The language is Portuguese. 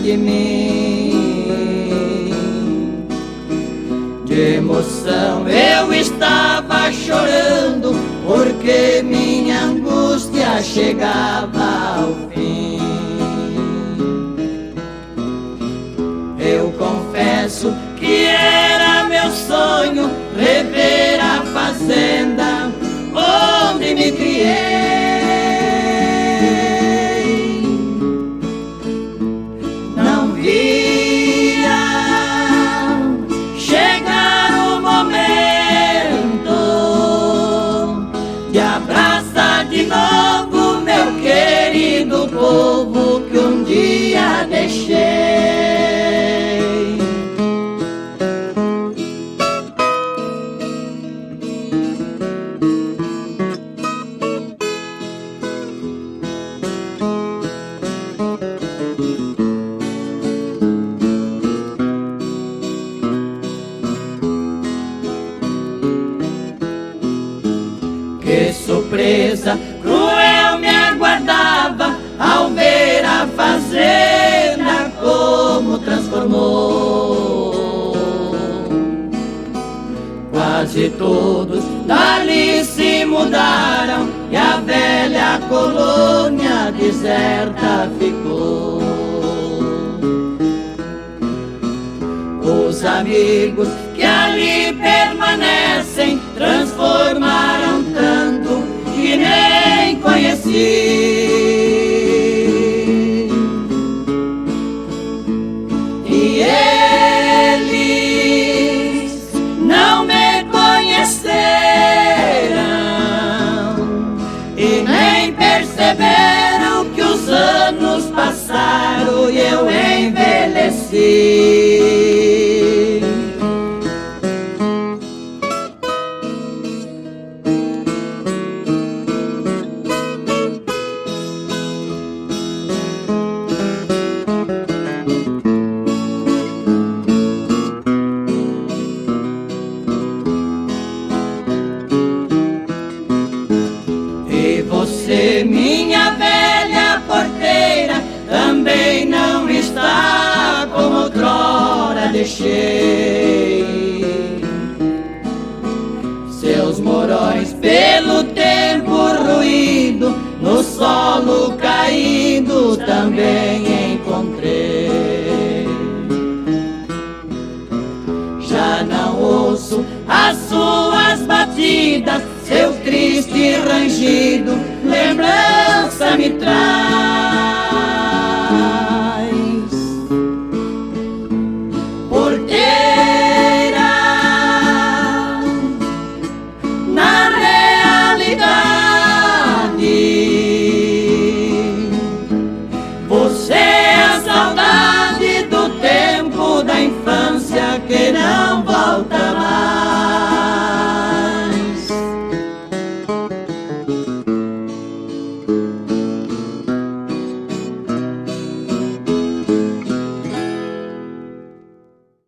de mim. De emoção eu estava chorando, porque minha angústia chegava ao fim. Eu confesso que era meu sonho rever a fazenda onde me criei. Não via chegar o momento de abraçar de novo meu querido povo que um dia deixei. Que surpresa cruel me aguardava ao ver a fazenda como transformou. Quase todos dali se mudaram e a velha colônia deserta ficou. Os amigos que ali permanecem transformaram tanto que nem conheci. E eles não me conheceram e nem perceberam que os anos passaram e eu envelheci. E você, minha velha porteira, também não está como outrora deixei. Seus morões pelo tempo ruído, no solo caído também encontrei. Já não ouço as suas batidas, seu triste rangido lembrança me traz.